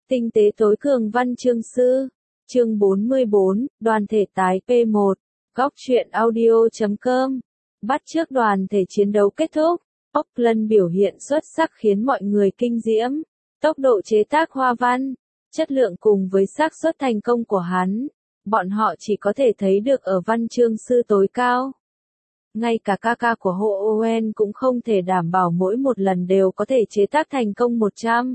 Tinh tế tối cường văn chương sư. Chương 44, đoàn thể tái P1. Góc truyện audio.com. Bắt chước đoàn thể chiến đấu kết thúc. Auckland biểu hiện xuất sắc khiến mọi người kinh diễm. Tốc độ chế tác hoa văn, chất lượng cùng với xác suất thành công của hắn, bọn họ chỉ có thể thấy được ở văn chương sư tối cao. Ngay cả ca ca của Ho Owen cũng không thể đảm bảo mỗi một lần đều có thể chế tác thành công 100.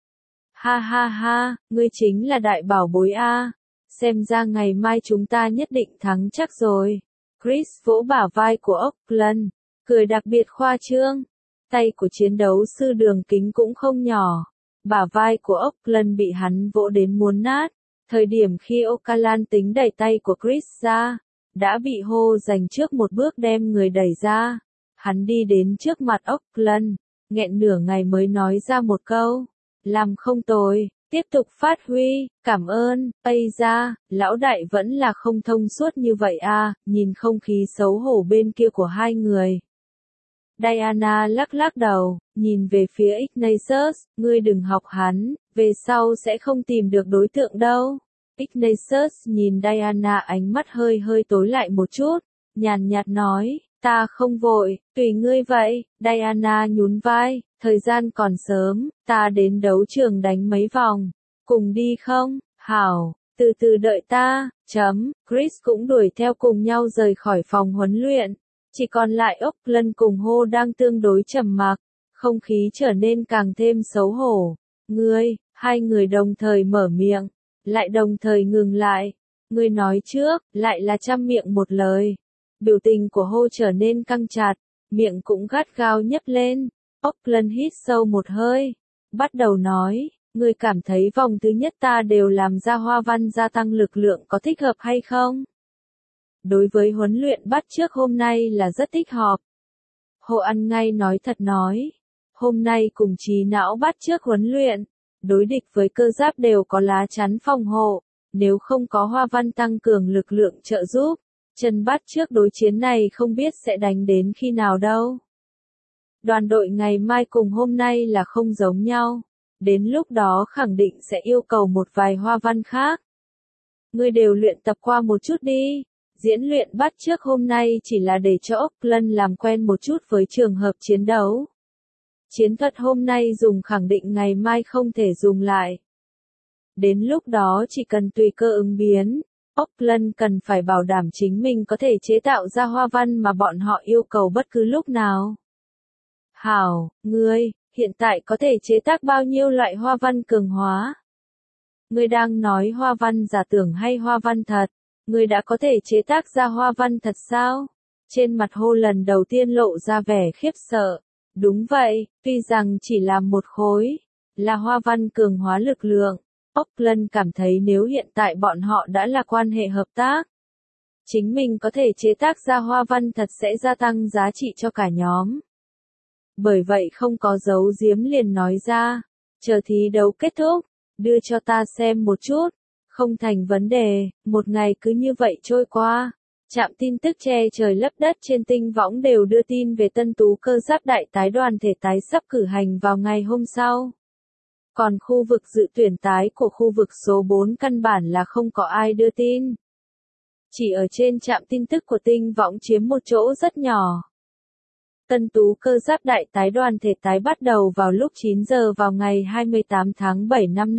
Ha ha ha, ngươi chính là đại bảo bối a. Xem ra ngày mai chúng ta nhất định thắng chắc rồi. Chris vỗ bả vai của Auckland, cười đặc biệt khoa trương. Tay của chiến đấu sư Đường Kính cũng không nhỏ. Bả vai của Auckland bị hắn vỗ đến muốn nát. Thời điểm khi O'Callaghan tính đẩy tay của Chris ra, đã bị Ho giành trước một bước đem người đẩy ra. Hắn đi đến trước mặt Auckland, nghẹn nửa ngày mới nói ra một câu. Làm không tồi, tiếp tục phát huy, cảm ơn, ây da, lão đại vẫn là không thông suốt như vậy à, nhìn không khí xấu hổ bên kia của hai người. Diana lắc lắc đầu, nhìn về phía Ignatius, ngươi đừng học hắn, về sau sẽ không tìm được đối tượng đâu. Ignatius nhìn Diana ánh mắt hơi tối lại một chút, nhàn nhạt nói, ta không vội, tùy ngươi vậy. Diana nhún vai, thời gian còn sớm, ta đến đấu trường đánh mấy vòng, cùng đi không? Hảo, từ từ đợi ta. Chris cũng đuổi theo cùng nhau rời khỏi phòng huấn luyện. Chỉ còn lại Auckland cùng Ho đang tương đối trầm mặc, không khí trở nên càng thêm xấu hổ. Hai người đồng thời mở miệng, lại đồng thời ngừng lại. Ngươi nói trước, lại là trăm miệng một lời. Biểu tình của Ho trở nên căng chặt, miệng cũng gắt gao nhếch lên. Auckland hít sâu một hơi, bắt đầu nói, ngươi cảm thấy vòng thứ nhất ta đều làm ra hoa văn gia tăng lực lượng có thích hợp hay không? Đối với huấn luyện bắt chước hôm nay là rất thích hợp. Ho ăn ngay nói thật nói, hôm nay cùng trí não bắt chước huấn luyện, đối địch với cơ giáp đều có lá chắn phòng hộ, nếu không có hoa văn tăng cường lực lượng trợ giúp, chân bắt chước đối chiến này không biết sẽ đánh đến khi nào đâu. Đoàn đội ngày mai cùng hôm nay là không giống nhau, đến lúc đó khẳng định sẽ yêu cầu một vài hoa văn khác. Ngươi đều luyện tập qua một chút đi. Diễn luyện bắt chước hôm nay chỉ là để cho Auckland làm quen một chút với trường hợp chiến đấu. Chiến thuật hôm nay dùng khẳng định ngày mai không thể dùng lại. Đến lúc đó chỉ cần tùy cơ ứng biến, Auckland cần phải bảo đảm chính mình có thể chế tạo ra hoa văn mà bọn họ yêu cầu bất cứ lúc nào. Hảo, ngươi, hiện tại có thể chế tác bao nhiêu loại hoa văn cường hóa? Ngươi đang nói hoa văn giả tưởng hay hoa văn thật? Ngươi đã có thể chế tác ra hoa văn thật sao? Trên mặt Ho lần đầu tiên lộ ra vẻ khiếp sợ. Đúng vậy, tuy rằng chỉ làm một khối, là hoa văn cường hóa lực lượng. Auckland cảm thấy nếu hiện tại bọn họ đã là quan hệ hợp tác, chính mình có thể chế tác ra hoa văn thật sẽ gia tăng giá trị cho cả nhóm. Bởi vậy không có giấu giếm liền nói ra, chờ thi đấu kết thúc, đưa cho ta xem một chút. Không thành vấn đề, một ngày cứ như vậy trôi qua. Trạm tin tức che trời lấp đất trên tinh võng đều đưa tin về Tân Tú cơ giáp đại tái đoàn thể tái sắp cử hành vào ngày hôm sau. Còn khu vực dự tuyển tái của khu vực số 4 căn bản là không có ai đưa tin. Chỉ ở trên trạm tin tức của tinh võng chiếm một chỗ rất nhỏ. Tân Tú cơ giáp đại tái đoàn thể tái bắt đầu vào lúc 9 giờ vào ngày 28 tháng 7 năm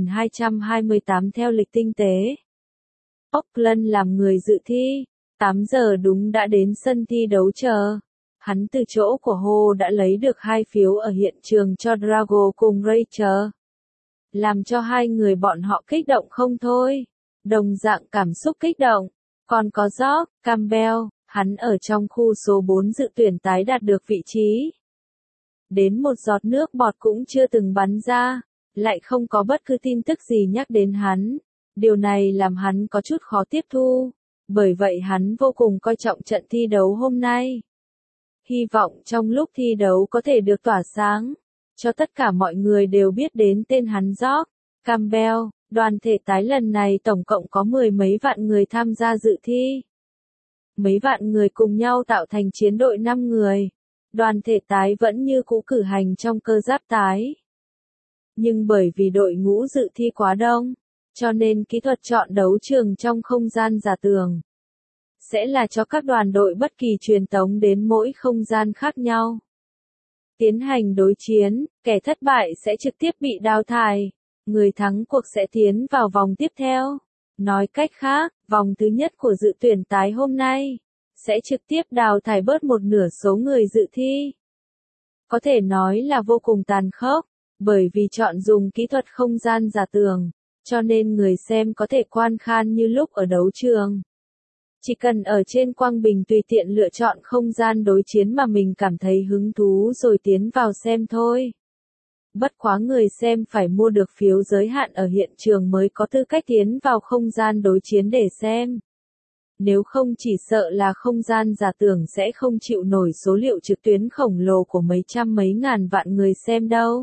5228 theo lịch tinh tế. Auckland làm người dự thi, 8 giờ đúng đã đến sân thi đấu chờ. Hắn từ chỗ của Ho đã lấy được 2 phiếu ở hiện trường cho Drago cùng Rachel. Làm cho hai người bọn họ kích động không thôi. Đồng dạng cảm xúc kích động. Còn có George Campbell. Hắn ở trong khu số 4 dự tuyển tái đạt được vị trí. Đến một giọt nước bọt cũng chưa từng bắn ra, lại không có bất cứ tin tức gì nhắc đến hắn. Điều này làm hắn có chút khó tiếp thu, bởi vậy hắn vô cùng coi trọng trận thi đấu hôm nay. Hy vọng trong lúc thi đấu có thể được tỏa sáng, cho tất cả mọi người đều biết đến tên hắn George Campbell. Đoàn thể tái lần này tổng cộng có 10 mấy vạn người tham gia dự thi. Mấy vạn người cùng nhau tạo thành chiến đội 5 người. Đoàn thể tái vẫn như cũ cử hành trong cơ giáp tái. Nhưng bởi vì đội ngũ dự thi quá đông, cho nên kỹ thuật chọn đấu trường trong không gian giả tưởng sẽ là cho các đoàn đội bất kỳ truyền tống đến mỗi không gian khác nhau. Tiến hành đối chiến, kẻ thất bại sẽ trực tiếp bị đào thải, người thắng cuộc sẽ tiến vào vòng tiếp theo. Nói cách khác, vòng thứ nhất của dự tuyển tái hôm nay sẽ trực tiếp đào thải bớt một nửa số người dự thi. Có thể nói là vô cùng tàn khốc, bởi vì chọn dùng kỹ thuật không gian giả tưởng, cho nên người xem có thể quan khán như lúc ở đấu trường. Chỉ cần ở trên quang bình tùy tiện lựa chọn không gian đối chiến mà mình cảm thấy hứng thú rồi tiến vào xem thôi. Bất quá người xem phải mua được phiếu giới hạn ở hiện trường mới có tư cách tiến vào không gian đối chiến để xem. Nếu không chỉ sợ là không gian giả tưởng sẽ không chịu nổi số liệu trực tuyến khổng lồ của mấy trăm mấy ngàn vạn người xem đâu.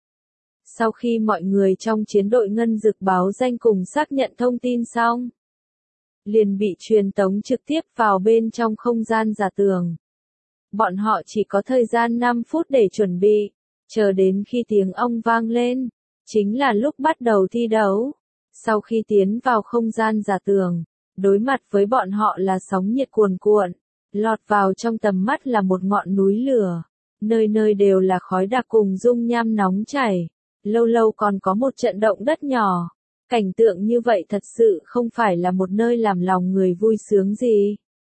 Sau khi mọi người trong chiến đội ngân dực báo danh cùng xác nhận thông tin xong, liền bị truyền tống trực tiếp vào bên trong không gian giả tưởng. Bọn họ chỉ có thời gian 5 phút để chuẩn bị, chờ đến khi tiếng ong vang lên, chính là lúc bắt đầu thi đấu. Sau khi tiến vào không gian giả tưởng, đối mặt với bọn họ là sóng nhiệt cuồn cuộn, lọt vào trong tầm mắt là một ngọn núi lửa, nơi nơi đều là khói đặc cùng dung nham nóng chảy, lâu lâu còn có một trận động đất nhỏ. Cảnh tượng như vậy thật sự không phải là một nơi làm lòng người vui sướng gì.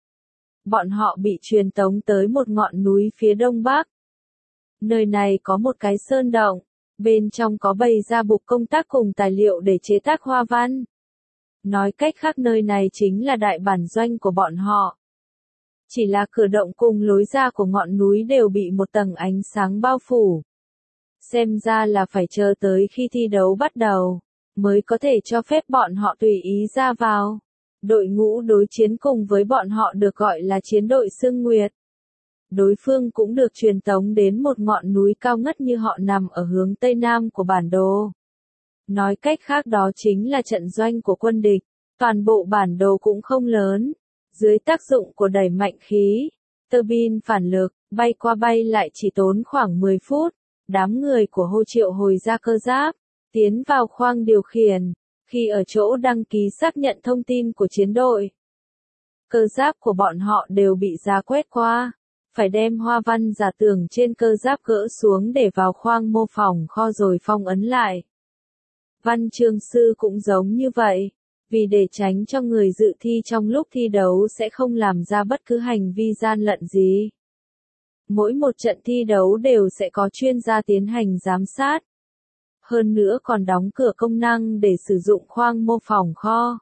Bọn họ bị truyền tống tới một ngọn núi phía đông bắc. Nơi này có một cái sơn động, bên trong có bày ra bục công tác cùng tài liệu để chế tác hoa văn. Nói cách khác nơi này chính là đại bản doanh của bọn họ. Chỉ là cửa động cùng lối ra của ngọn núi đều bị một tầng ánh sáng bao phủ. Xem ra là phải chờ tới khi thi đấu bắt đầu, mới có thể cho phép bọn họ tùy ý ra vào. Đội ngũ đối chiến cùng với bọn họ được gọi là chiến đội Sương Nguyệt. Đối phương cũng được truyền tống đến một ngọn núi cao ngất như họ nằm ở hướng tây nam của bản đồ. Nói cách khác đó chính là trận doanh của quân địch, toàn bộ bản đồ cũng không lớn. Dưới tác dụng của đẩy mạnh khí, tơ bin phản lực, bay qua bay lại chỉ tốn khoảng 10 phút. Đám người của Hồ Triệu hồi ra cơ giáp, tiến vào khoang điều khiển, khi ở chỗ đăng ký xác nhận thông tin của chiến đội. Cơ giáp của bọn họ đều bị giá quét qua, phải đem hoa văn giả tưởng trên cơ giáp gỡ xuống để vào khoang mô phỏng kho rồi phong ấn lại. Văn chương sư cũng giống như vậy, vì để tránh cho người dự thi trong lúc thi đấu sẽ không làm ra bất cứ hành vi gian lận gì. Mỗi một trận thi đấu đều sẽ có chuyên gia tiến hành giám sát. Hơn nữa còn đóng cửa công năng để sử dụng khoang mô phỏng kho.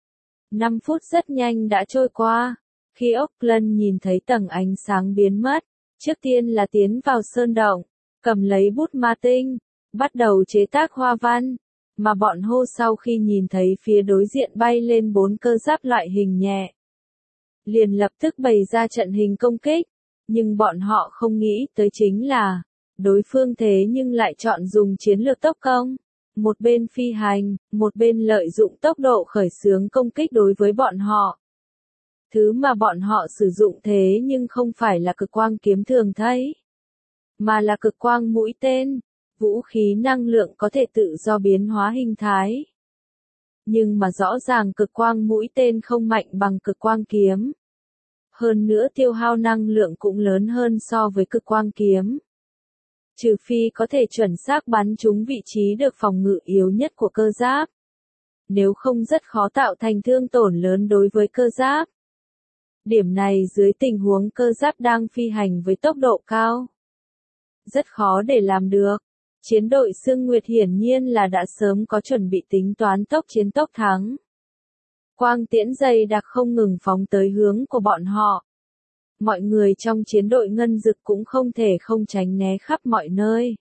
5 phút rất nhanh đã trôi qua. Khi Auckland nhìn thấy tầng ánh sáng biến mất, trước tiên là tiến vào sơn động, cầm lấy bút ma tinh, bắt đầu chế tác hoa văn. Mà bọn Hô sau khi nhìn thấy phía đối diện bay lên 4 cơ giáp loại hình nhẹ, liền lập tức bày ra trận hình công kích. Nhưng bọn họ không nghĩ tới chính là, đối phương thế nhưng lại chọn dùng chiến lược tốc công. Một bên phi hành, một bên lợi dụng tốc độ khởi xướng công kích đối với bọn họ. Thứ mà bọn họ sử dụng thế nhưng không phải là cực quang kiếm thường thấy, mà là cực quang mũi tên, vũ khí năng lượng có thể tự do biến hóa hình thái. Nhưng mà rõ ràng cực quang mũi tên không mạnh bằng cực quang kiếm. Hơn nữa tiêu hao năng lượng cũng lớn hơn so với cực quang kiếm. Trừ phi có thể chuẩn xác bắn trúng vị trí được phòng ngự yếu nhất của cơ giáp. Nếu không rất khó tạo thành thương tổn lớn đối với cơ giáp. Điểm này dưới tình huống cơ giáp đang phi hành với tốc độ cao, rất khó để làm được. Chiến đội Sương Nguyệt hiển nhiên là đã sớm có chuẩn bị tính toán tốc chiến tốc thắng. Quang tiễn dày đặc không ngừng phóng tới hướng của bọn họ. Mọi người trong chiến đội ngân dực cũng không thể không tránh né khắp mọi nơi.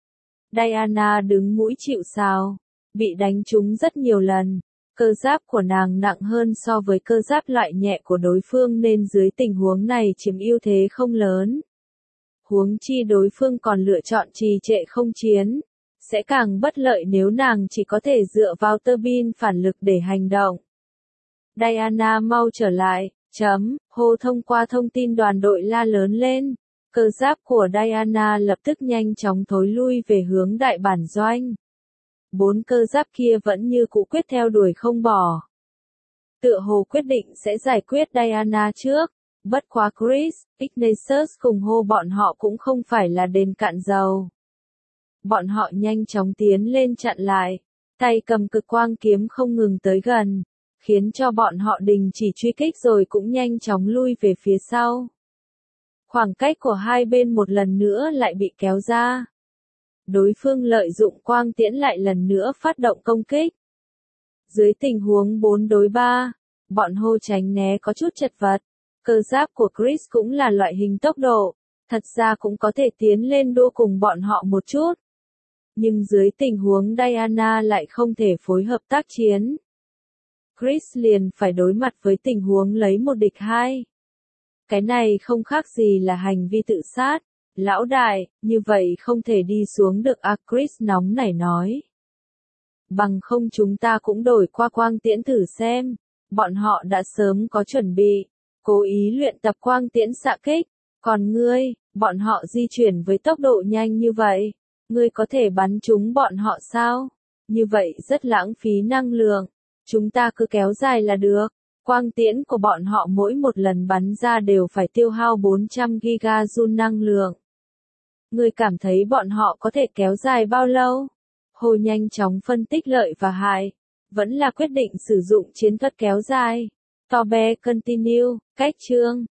Diana đứng mũi chịu sào, bị đánh trúng rất nhiều lần. Cơ giáp của nàng nặng hơn so với cơ giáp loại nhẹ của đối phương nên dưới tình huống này chiếm ưu thế không lớn. Huống chi đối phương còn lựa chọn trì trệ không chiến, sẽ càng bất lợi nếu nàng chỉ có thể dựa vào tơ bin phản lực để hành động. Diana mau trở lại, hô thông qua thông tin đoàn đội la lớn lên, Cơ giáp của Diana lập tức nhanh chóng thối lui về hướng đại bản doanh. 4 cơ giáp kia vẫn như cũ quyết theo đuổi không bỏ. Tựa hồ quyết định sẽ giải quyết Diana trước. Bất quá Chris, Ignatius cùng hô bọn họ cũng không phải là đền cạn dầu. Bọn họ nhanh chóng tiến lên chặn lại, tay cầm cực quang kiếm không ngừng tới gần, khiến cho bọn họ đình chỉ truy kích rồi cũng nhanh chóng lui về phía sau. Khoảng cách của hai bên một lần nữa lại bị kéo ra. Đối phương lợi dụng quang tiễn lại lần nữa phát động công kích. Dưới tình huống 4 đối 3, bọn hô tránh né có chút chật vật. Cơ giáp của Chris cũng là loại hình tốc độ, thật ra cũng có thể tiến lên đua cùng bọn họ một chút. Nhưng dưới tình huống Diana lại không thể phối hợp tác chiến. Chris liền phải đối mặt với tình huống lấy 1 địch 2. Cái này không khác gì là hành vi tự sát. Lão đại, như vậy không thể đi xuống được à, Chris nóng nảy nói. Bằng không chúng ta cũng đổi qua quang tiễn thử xem. Bọn họ đã sớm có chuẩn bị, cố ý luyện tập quang tiễn xạ kích. Còn ngươi, bọn họ di chuyển với tốc độ nhanh như vậy, ngươi có thể bắn trúng bọn họ sao? Như vậy rất lãng phí năng lượng. Chúng ta cứ kéo dài là được. Quang tiễn của bọn họ mỗi một lần bắn ra đều phải tiêu hao 400 gigajoule năng lượng. Ngươi cảm thấy bọn họ có thể kéo dài bao lâu? Hồ nhanh chóng phân tích lợi và hại. Vẫn là quyết định sử dụng chiến thuật kéo dài. Tobe continue, cách chương.